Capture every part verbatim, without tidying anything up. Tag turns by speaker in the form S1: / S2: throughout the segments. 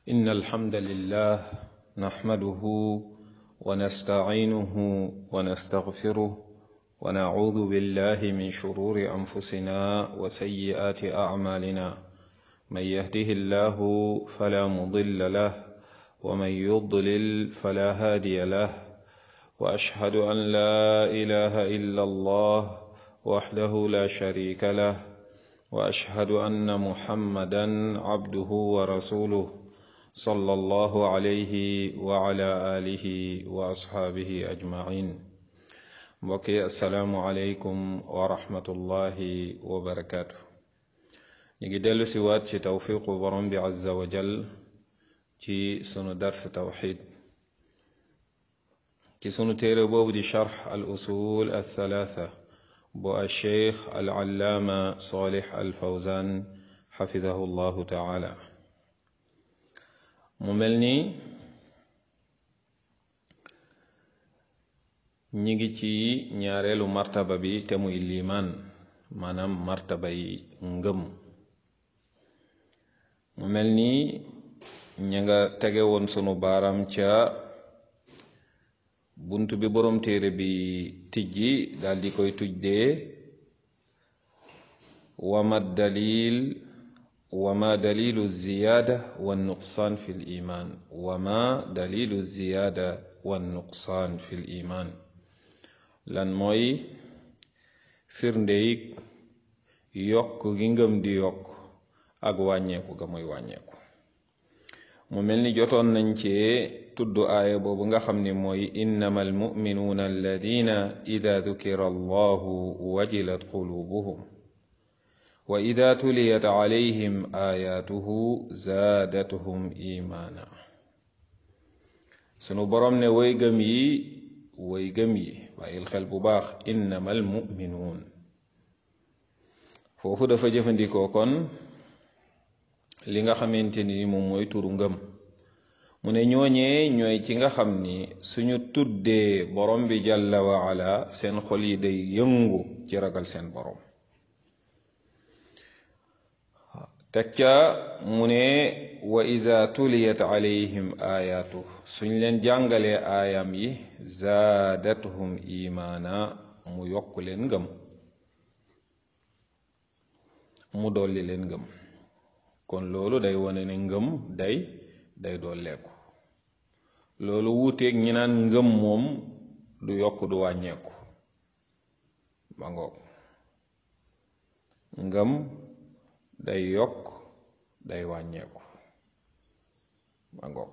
S1: إن الحمد لله نحمده ونستعينه ونستغفره ونعوذ بالله من شرور أنفسنا وسيئات أعمالنا من يهده الله فلا مضل له ومن يضلل فلا هادي له وأشهد أن لا إله إلا الله وحده لا شريك له وأشهد أن محمدا عبده ورسوله صلى الله عليه وعلى آله وأصحابه أجمعين mbokki assalaamu aleykum wa rahmatullahi wa barakaatu. ñu ngi dellu si waat ci tawfiqu borom bi azza wa jal ci sunu dars tawxid ci sunu téere boobu di charx al usul al thalaatha bu al cheikh al allaama salih al fawzan xafidahu llahu taala. mu mel ni ñi ngi ci ñaareelu martaba bi te muy liimaan maanaam martaba yi ngëm. mu mel ni ña nga tege woon sunu baaram ca bunt bi boroom téere bi tijji daal di koy tujdee wama dalil wama dalilu ziyaada wa nuqsaan fi l iman wama dalilu ziyaada wa nuqsaan fi l iman lan mooy firndeyik yokk gi ngëm di yokk ak wàññeeku ga muy wàññeeku. mu mel ni jotoon nañ cee tudd aaya boobu nga xam ni mooy innama almuminuuna alladina ida dukira allahu wajilat qulubuhum wa ida tuliyat alayhim ayatuhu zaadathum imaana. sunu borom ne way gëm yi way gëm yi bàyyil xel bu baax innama almuminuun foofu dafa jëfandikoo kon li nga xamante ni moom mooy turu ngëm. mu ne ñooñee ñooy ci nga xam ni suñu tuddee borom bi jàlla wa ala seen xol yi day yëngu ci ragal seen borom. teg ca mu ne wa iza tuliyat alayhim ayatu suñ leen jàngalee aayam yi zaadathum imaana mu yokk leen ngëm mu dolli leen ngëm. kon loolu day wane ne ngëm day day dolleeku. loolu wuuteeg ñi naan ngëm moom du yokk du wàññeeku. ba ngoog ngëm day yokk day wàññeeku. ba ngoog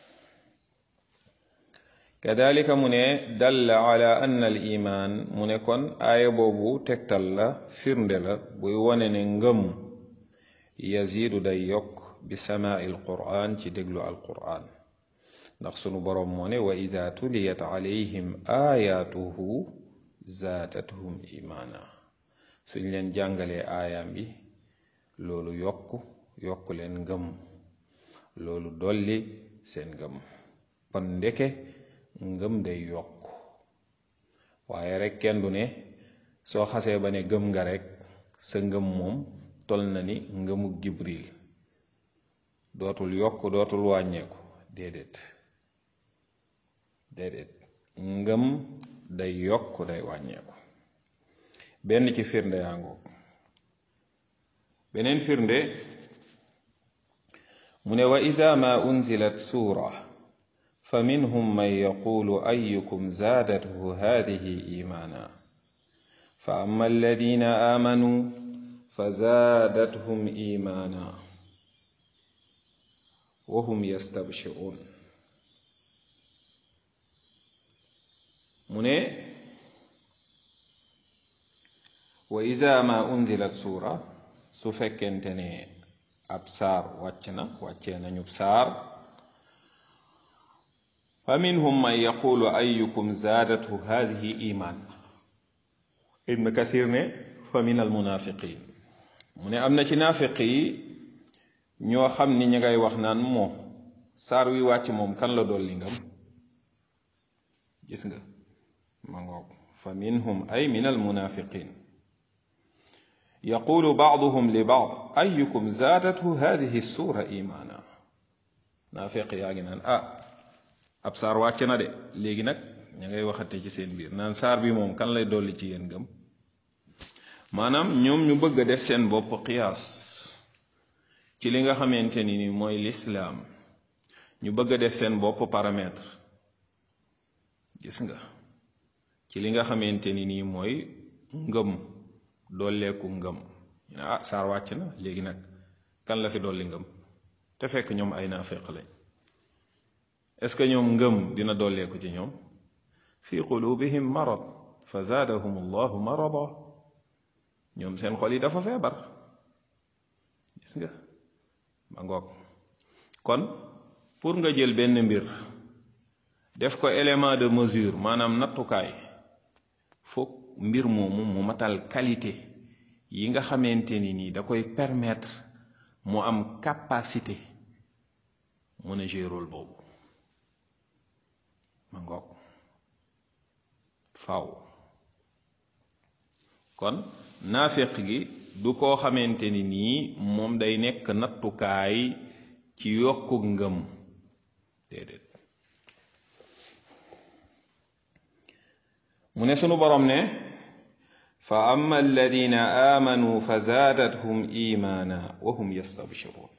S1: kadalika mu ne dalla ala anna al iman mu ne kon aaya boobu tegtal la firnde la buy wane ne ngëm yaziidu day yokk bi samaa il qur'an ci déglu al qur'an ndax sunu boroom moo ne wa ida tuliyat alayhim ayatuhu zaadathum imaana suñ leen jàngalee aayaam bi loolu yokk yokk leen ngëm loolu dolli seen ngëm. kon ndeke ngëm day yokk waaye rek kenn du ne soo xasee ba ne gëm nga rek sa ngëm moom tol na ni ngëmu Jibril dootul yokk dootul wàññeeku. déedéet déedéet ngëm day yokk day wàññeeku. benn ci firnde yaa ngoog. beneen firnde mu ne wa iza ma unzilat suura fa minhum man yaqulu ayyukum zaadathu haadihi imaana fa amma alladina aamanu fa zaadathum imaana wa hum yastabshiruun. mu ne wa iza ma unzilat suura su fekkente ne ab saar wàcc na wàccee nañu saar fa minhum man yaqulu ayyukum zaadathu haadihi imaan. ibn kathir ne fa min al munafiqin mu ne am na ci naafiq yi ñoo xam ni ñi ngay wax naan moo saar wi wàcc moom kan la dolli ngam. gis nga ma ngoog fa minhum ay min al munafiqin yaqulu ba'duhum li ba'd ayyukum zaadathu haadihi suura imaana naafeq yaa ngi naan ah ab saar wàcc na de léegi nag ña ngay waxate ci seen biir naan saar bi moom kan lay dolli ci yéen gëm maanaam ñoom ñu bëgg a def seen bopp qiyaas ci li nga xamante ni ni mooy lislaam ñu bëgg a def seen bopp paramètre gis nga ci li nga xamante ni nii mooy ngëm dolleeku ngëm ñu ne ah saar wàcc na léegi nag kan la fi dolli ngëm te fekk ñoom ay naafeq lañ est-ce que ñoom ngëm dina dolleeku ci ñoom fi qulubihim marad fa zaadahum allahu marada ñoom seen xol yi dafa feebar gis nga ma ngoog kon pour nga jël benn mbir def ko élément de mesure maanaam nattukaay foog mbir moomu mu matal qualité yi nga xamante ni nii da koy permettre mu am capacité mën a jouer rôle boobu ma ngoog faaw kon naafeq gi du koo xamante ni nii moom day nekk nattukaay ci yokku ngëm déedéet mu ne sunu borom ne fa amma alladina amanu fa zaadathum imaana wa hum yastabshirun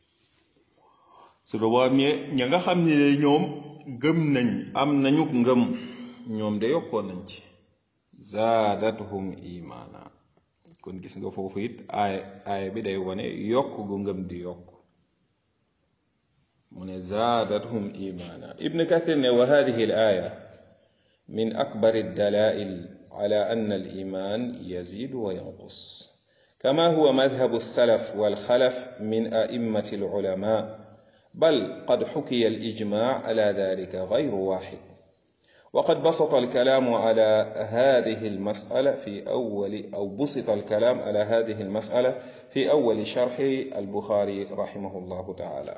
S1: sunu borom ne ña nga xam ne ñoom gëm nañ am nañu ngëm ñoom de yokkoon nañ ci zaadathum imaana kon gis nga foofu it aaya aaya bi day wane yokk gu ngëm di yokk mu ne zaadathum imaana ibn kathir ne wa hadihi al aaya min akbar ad dalail ala anna al iman yazidu wa yanqus kama huwa madhhabu as-salaf wal khalaf min a'immati al ulama bal qad hukiya al ijma' ala dhalika ghayru wahid وقد بسط الكلام على هذه المسألة في أول أو بسط الكلام على هذه المسألة في أول شرح البخاري رحمه الله تعالى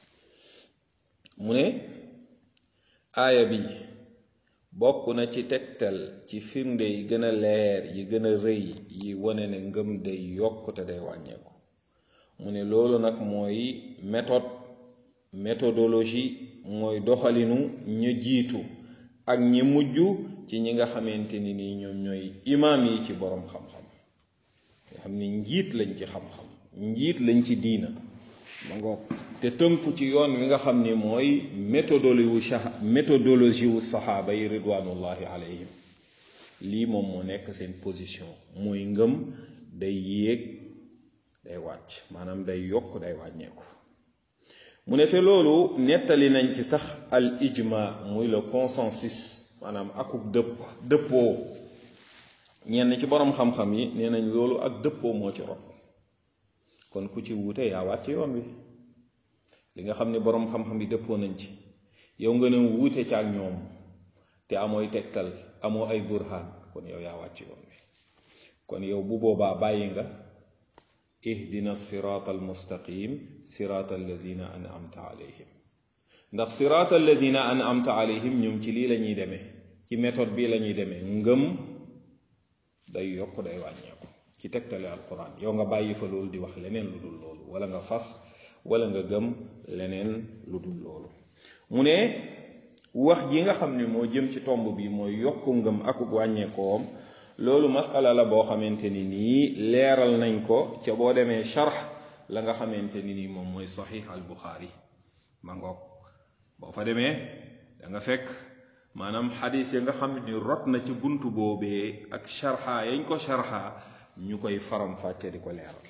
S1: من آية بي بوكنا تي تكتل تي فيرندي yi gëna leer yi gëna rëy yi wone ne ngëm day yokk te day wàññeeku mu ne loolu nag mooy méthode méthodologie mooy doxalinu ñu jiitu ak ñi mujj ci ñi nga xamante ni nii ñoom ñooy imaam yi ci borom xam-xam nga xam ni njiit lañ ci xam-xam njiit lañ ci diina ma ngoog te tënku ci yoon wi nga xam ni mooy méthodologie wu méthodologie wu saxaaba yi ridwanullahi alayhim lii moom moo nekk seen position mooy ngëm day yéeg day wàcc maanaam day yokk day wàññeeku mu ne te loolu nettali nañ ci sax al ijma muy le consensus maanaam akub dëpp dëppoo ñenn ci borom xam-xam yi nee nañ loolu ak dëppoo moo ci rot kon ku ci wuute yaa wàcc yoon wi li nga xam ne borom xam-xam yi dëppoo nañ ci yow nga ne wuute ci ak ñoom te amooy tegtal amoo ay burhaan kon yow yaa wàcc yoon wi kon yow bu boobaa bàyyi nga ihdina sirata almustaqim sirata allazina an'amta alayhim ndax sirata allazina an'amta alayhim ñoom ci lii la ñuy demee ci méthode bii la ñuy demee ngëm day yokk day wàññeeku ci tegtale alquran yow nga bàyyi fa loolu di wax leneen lu dul loolu wala nga fas wala nga gëm leneen lu dul loolu mu ne wax ji nga xam ne moo jëm ci tomb bi mooy yokku ngëm ak wàññeekoom loolu masala la boo xamante ni nii leeral nañ ko ca boo demee sharh la nga xamante ni nii moom mooy sahih al bukhari ma ngoog boo fa demee da nga fekk maanaam xadis ya nga xam ni rot na ci buntu boobee ak sharha yañ ko sharha ñu koy faram fàcce di ko leeral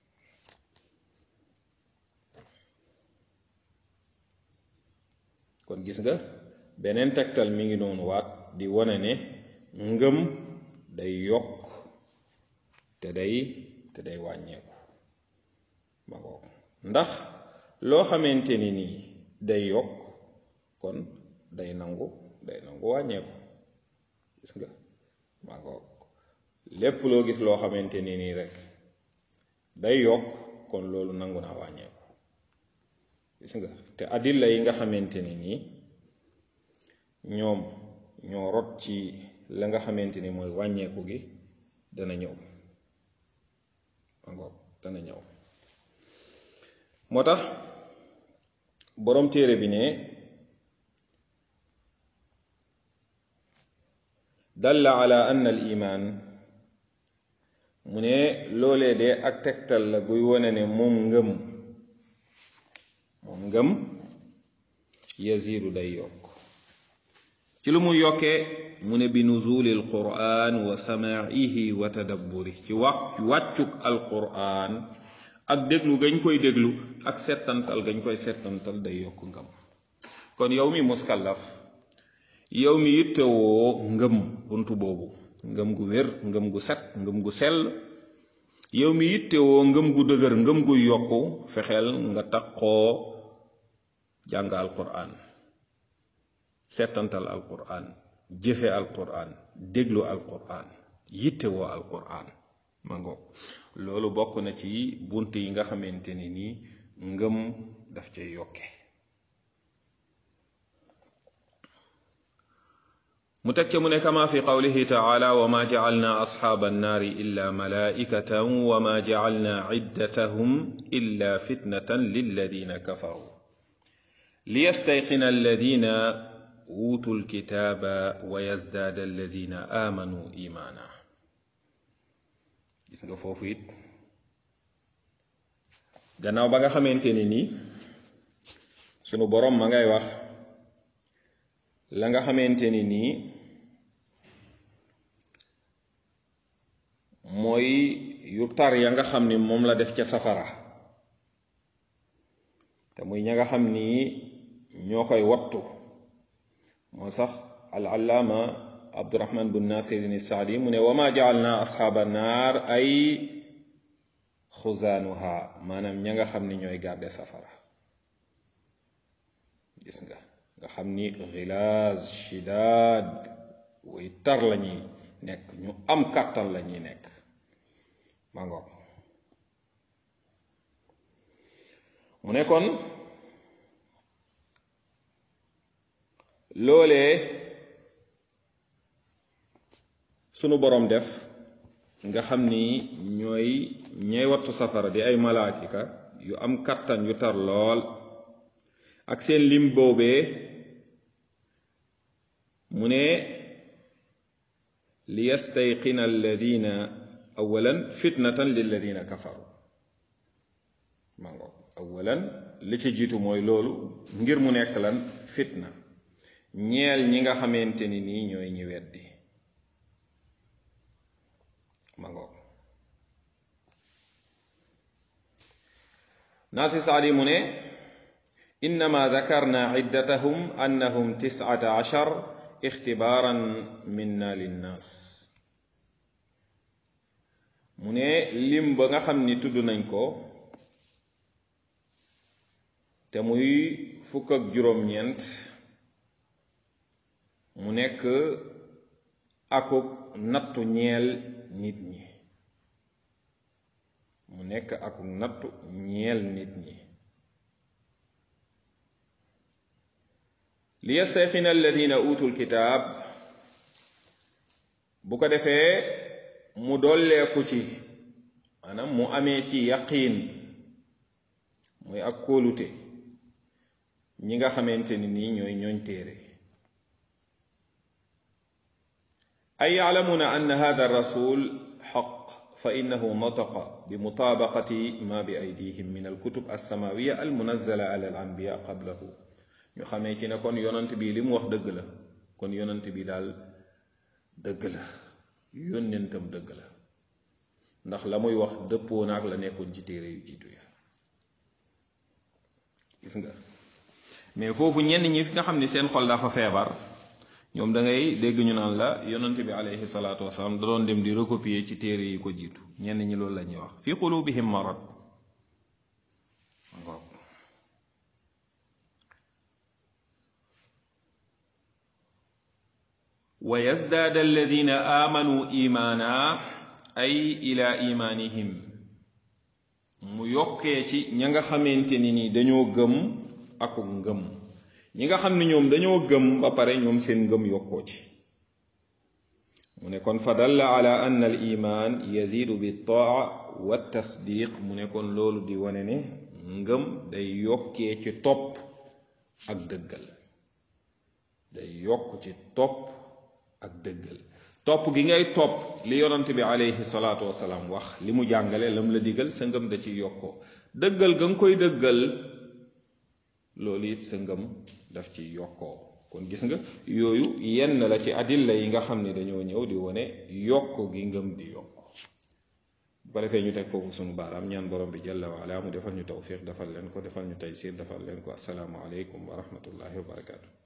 S1: kon gis nga beneen tegtal mi ngi noonu waat di wane ne ngëm day yokk te day te day wàññeeku ma ngoog ndax loo xamante ni nii day yokk kon day nangu day nangu wàññeeku gis nga ma ngoog lépp loo gis loo xamante ni nii rek day yokk kon loolu nangu naa wàññeeku gis nga te adilla yi nga xamante ni nii ñoom ñoo rot ci la nga xamante ni mooy wàññeeku gi dana ñëw ma ngoog dana ñëw moo tax borom téere bi ne dalla ala anna al iman mu ne loolee de ak tegtal la guy wone ne moom ngëm moom ngëm yazidu day yokk ci lu muy yokkee mu ne bi nuzuli al quran wa samaihi wa tadabburi ci wax wàccuk al quran ak déglu gañ koy déglu ak settantal gañ koy settantal day yokk ngëm kon yow mi muskallaf yow mi yittewoo ngëm buntu boobu ngëm gu wér ngëm gu set ngëm gu sell yow mi yittewoo ngëm gu dëgër ngëm gu yokku fexeel nga taqoo jàng alquran settantal alquran jëfe alquran déglu alquran yittewoo alquran ma ngoog loolu bokk na ci bunt yi nga xamante ni nii ngëm daf cay yokke mu teg ca mu ne kama fi qawlihi taala wa ma jacalna asxaaba annaari illa malaikatan wa ma jacalna ciddatahum illa fitnatan lilladina kafaru liyastayqina alladina uutu lkitaaba wa yazdaada alladina aamanu imaana gis nga foofu it gannaaw ba nga xamante ni nii sunu borom ma ngay wax la nga xamante ni nii mooy yu tar ya nga xam ni moom la def ca safara te muy ña nga xam ni ñoo koy wattu moo sax al allaama abdurahman bun nasirin saadi mu ne wama jaalna asxaaba naar ay xuzaanuha maanaam ña nga xam ni ñooy garde safara gis nga nga xam ni xilaas shidaad way tar la ñuy nekk ñu am kàttan la ñuy nekk ma ngoog mu ne kon loolee sunu borom def nga xam ni ñooy ñay wattu safara di ay malaakika yu am kàttan yu tar lool ak seen lim boobee mu ne li yastayqina alladina awalan fitnatan lilladina kafaru ma ngoog awalan li ci jiitu mooy loolu ngir mu nekk lan fitna ñeel ñi nga xamante ni nii ñooy ñi weddi ma ngoog naasi saadi mu ne innama dakarna iddatahum annahum tisata ashar ixtibaaran minna linnaas mu ne lim ba nga xam ni tudd nañ ko te muy fukk ak juróom-ñeent mu nekk akuk nattu ñeel nit ñi mu nekk akuk nattu ñeel nit ñi li yastayqina alladina utul kitaab bu ko defee mu dolleeku ci maanaam mu amee ci yaqiin muy ak kóolute ñi nga xamante ni nii ñooy ñooñ téere ay yaclamuuna anna hada rasul xaq fa innahu nataqa bi mutabaqati ma bi aydihim min alkutub alsamawiya almunazala ala alanbiya qablahu ñu xamee ci ne kon yonant bi li mu wax dëgg la kon yonant bi daal dëgg la yónnentam dëgg la ndax la muy wax dëppoo naak la nekkoon ci téere yu jiitu ya gis nga mais foofu ñenn ñi fi nga xam ni seen xol dafa feebar ñoom da ngay dégg ñu naan la yonant bi alayhi salaatu wasalaam da doon dem di recopier ci téere yi ko jiitu ñenn ñi loolu la ñuy wax fi qulubihim marad wa yazdaada alladina aamanu imaana ay ila imaanihim mu yokkee ci ña nga xamante ni ni dañoo gëm aku ngëm ñi nga xam ne ñoom dañoo gëm ba pare ñoom seen ngëm yokkoo ci mu ne kon fa dalla ala anna al iman yazidu bi taa wa tasdiq mu ne kon loolu di wane ne ngëm day yokkee ci topp ak dëggal day yokk ci topp ak dëggal topp gi ngay topp li yonante bi alayhi salaatu wasalaam wax li mu jàngale lam la digal sa ngëm da ci yokkoo dëggal ga nga koy dëggal loolu it sa ngëm daf ci yokkoo kon gis nga yooyu yenn la ci adilla yi nga xam ne dañoo ñëw di wone yokk gi ngëm di yokk bu ko defee ñu teg foofu sunu baaraam ñaan borom bi jalla wa ala mu defal ñu tawfiq defal leen ko defal ñu taysir defal leen ko assalaamu aleykum wa rahmatullahi wa barakaatu